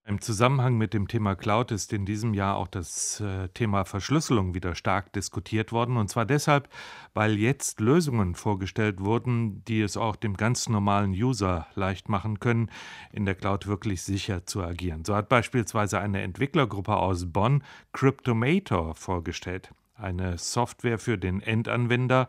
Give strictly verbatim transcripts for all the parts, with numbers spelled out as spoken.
Im Zusammenhang mit dem Thema Cloud ist in diesem Jahr auch das äh, Thema Verschlüsselung wieder stark diskutiert worden. Und zwar deshalb, weil jetzt Lösungen vorgestellt wurden, die es auch dem ganz normalen User leicht machen können, in der Cloud wirklich sicher zu agieren. So hat beispielsweise eine Entwicklergruppe aus Bonn Cryptomator vorgestellt. Eine Software für den Endanwender,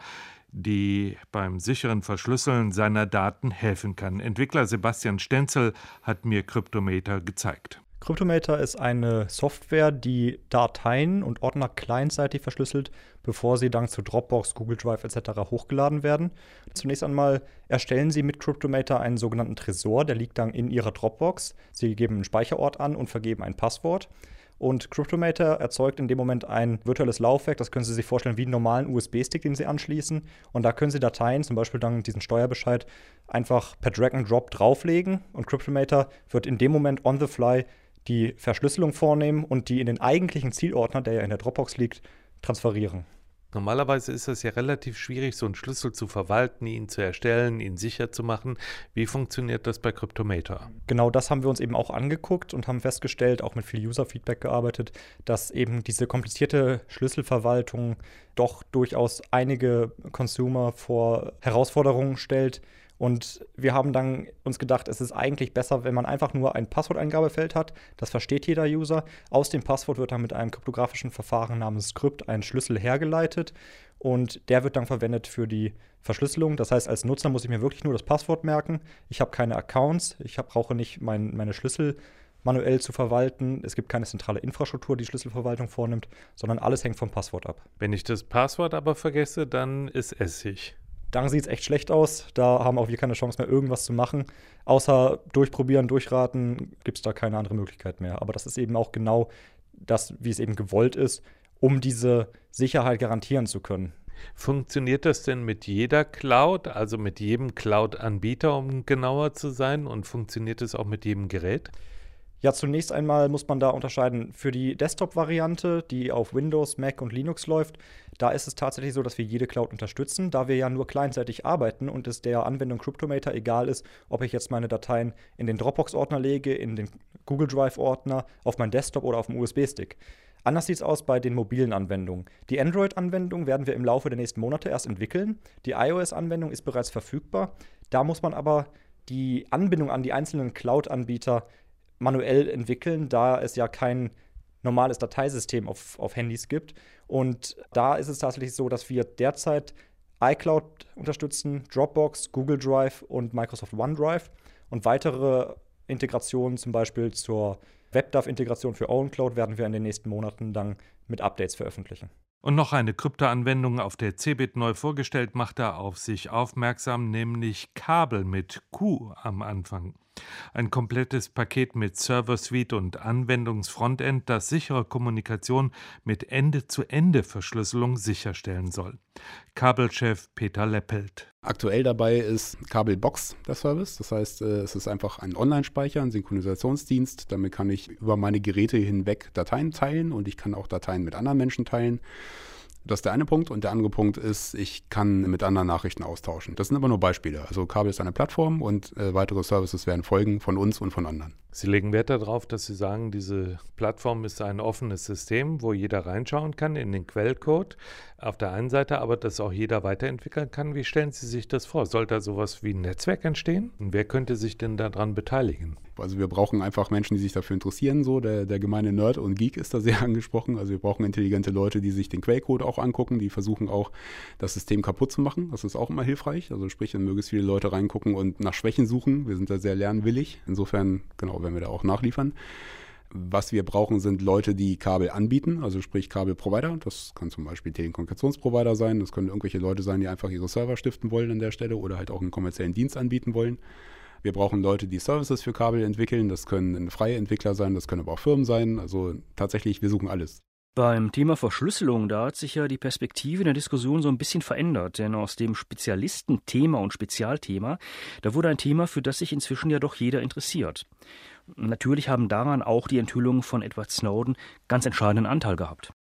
die beim sicheren Verschlüsseln seiner Daten helfen kann. Entwickler Sebastian Stenzel hat mir Cryptomator gezeigt. Cryptomator ist eine Software, die Dateien und Ordner clientseitig verschlüsselt, bevor sie dann zu Dropbox, Google Drive et cetera hochgeladen werden. Zunächst einmal erstellen Sie mit Cryptomator einen sogenannten Tresor, der liegt dann in Ihrer Dropbox. Sie geben einen Speicherort an und vergeben ein Passwort. Und Cryptomator erzeugt in dem Moment ein virtuelles Laufwerk, das können Sie sich vorstellen wie einen normalen U S B-Stick, den Sie anschließen. Und da können Sie Dateien, zum Beispiel dann diesen Steuerbescheid, einfach per Drag and Drop drauflegen. Und Cryptomator wird in dem Moment on the fly die Verschlüsselung vornehmen und die in den eigentlichen Zielordner, der ja in der Dropbox liegt, transferieren. Normalerweise ist es ja relativ schwierig, so einen Schlüssel zu verwalten, ihn zu erstellen, ihn sicher zu machen. Wie funktioniert das bei Cryptomator? Genau das haben wir uns eben auch angeguckt und haben festgestellt, auch mit viel User-Feedback gearbeitet, dass eben diese komplizierte Schlüsselverwaltung doch durchaus einige Consumer vor Herausforderungen stellt. Und wir haben dann uns gedacht, es ist eigentlich besser, wenn man einfach nur ein Passworteingabefeld hat. Das versteht jeder User. Aus dem Passwort wird dann mit einem kryptografischen Verfahren namens Script ein Schlüssel hergeleitet. Und der wird dann verwendet für die Verschlüsselung. Das heißt, als Nutzer muss ich mir wirklich nur das Passwort merken. Ich habe keine Accounts. Ich hab, brauche nicht mein, meine Schlüssel manuell zu verwalten. Es gibt keine zentrale Infrastruktur, die Schlüsselverwaltung vornimmt, sondern alles hängt vom Passwort ab. Wenn ich das Passwort aber vergesse, dann ist Essig. Dann sieht es echt schlecht aus. Da haben auch wir keine Chance mehr, irgendwas zu machen. Außer durchprobieren, durchraten, gibt es da keine andere Möglichkeit mehr. Aber das ist eben auch genau das, wie es eben gewollt ist, um diese Sicherheit garantieren zu können. Funktioniert das denn mit jeder Cloud, also mit jedem Cloud-Anbieter, um genauer zu sein? Und funktioniert es auch mit jedem Gerät? Ja, zunächst einmal muss man da unterscheiden. Für die Desktop-Variante, die auf Windows, Mac und Linux läuft, da ist es tatsächlich so, dass wir jede Cloud unterstützen, da wir ja nur clientseitig arbeiten und es der Anwendung Cryptomator egal ist, ob ich jetzt meine Dateien in den Dropbox-Ordner lege, in den Google Drive-Ordner, auf meinen Desktop oder auf dem U S B-Stick. Anders sieht es aus bei den mobilen Anwendungen. Die Android-Anwendung werden wir im Laufe der nächsten Monate erst entwickeln. Die iOS-Anwendung ist bereits verfügbar. Da muss man aber die Anbindung an die einzelnen Cloud-Anbieter manuell entwickeln, da es ja kein normales Dateisystem auf, auf Handys gibt. Und da ist es tatsächlich so, dass wir derzeit iCloud unterstützen, Dropbox, Google Drive und Microsoft OneDrive und weitere Integrationen, zum Beispiel zur WebDAV-Integration für OwnCloud, werden wir in den nächsten Monaten dann mit Updates veröffentlichen. Und noch eine Krypto-Anwendung auf der Cebit neu vorgestellt, macht da auf sich aufmerksam, nämlich Kabel mit Q am Anfang. Ein komplettes Paket mit Server-Suite und Anwendungsfrontend, das sichere Kommunikation mit Ende-zu-Ende-Verschlüsselung sicherstellen soll. Kabelchef Peter Leppelt. Aktuell dabei ist Kabelbox der Service. Das heißt, es ist einfach ein Online-Speicher, ein Synchronisationsdienst. Damit kann ich über meine Geräte hinweg Dateien teilen und ich kann auch Dateien mit anderen Menschen teilen. Das ist der eine Punkt. Und der andere Punkt ist, ich kann mit anderen Nachrichten austauschen. Das sind aber nur Beispiele. Also Kabel ist eine Plattform und äh, weitere Services werden folgen von uns und von anderen. Sie legen Wert darauf, dass Sie sagen, diese Plattform ist ein offenes System, wo jeder reinschauen kann in den Quellcode. Auf der einen Seite aber, dass auch jeder weiterentwickeln kann. Wie stellen Sie sich das vor? Soll da sowas wie ein Netzwerk entstehen? Und wer könnte sich denn daran beteiligen? Also wir brauchen einfach Menschen, die sich dafür interessieren. So der, der gemeine Nerd und Geek ist da sehr angesprochen. Also wir brauchen intelligente Leute, die sich den Quellcode auch angucken, die versuchen auch, das System kaputt zu machen. Das ist auch immer hilfreich. Also sprich, wenn möglichst viele Leute reingucken und nach Schwächen suchen. Wir sind da sehr lernwillig. Insofern, genau, werden wir da auch nachliefern. Was wir brauchen, sind Leute, die Kabel anbieten, also sprich Kabelprovider. Das kann zum Beispiel Telekommunikationsprovider sein. Das können irgendwelche Leute sein, die einfach ihre Server stiften wollen an der Stelle oder halt auch einen kommerziellen Dienst anbieten wollen. Wir brauchen Leute, die Services für Kabel entwickeln. Das können freie Entwickler sein, das können aber auch Firmen sein. Also tatsächlich, wir suchen alles. Beim Thema Verschlüsselung, da hat sich ja die Perspektive in der Diskussion so ein bisschen verändert. Denn aus dem Spezialistenthema und Spezialthema, da wurde ein Thema, für das sich inzwischen ja doch jeder interessiert. Natürlich haben daran auch die Enthüllungen von Edward Snowden ganz entscheidenden Anteil gehabt.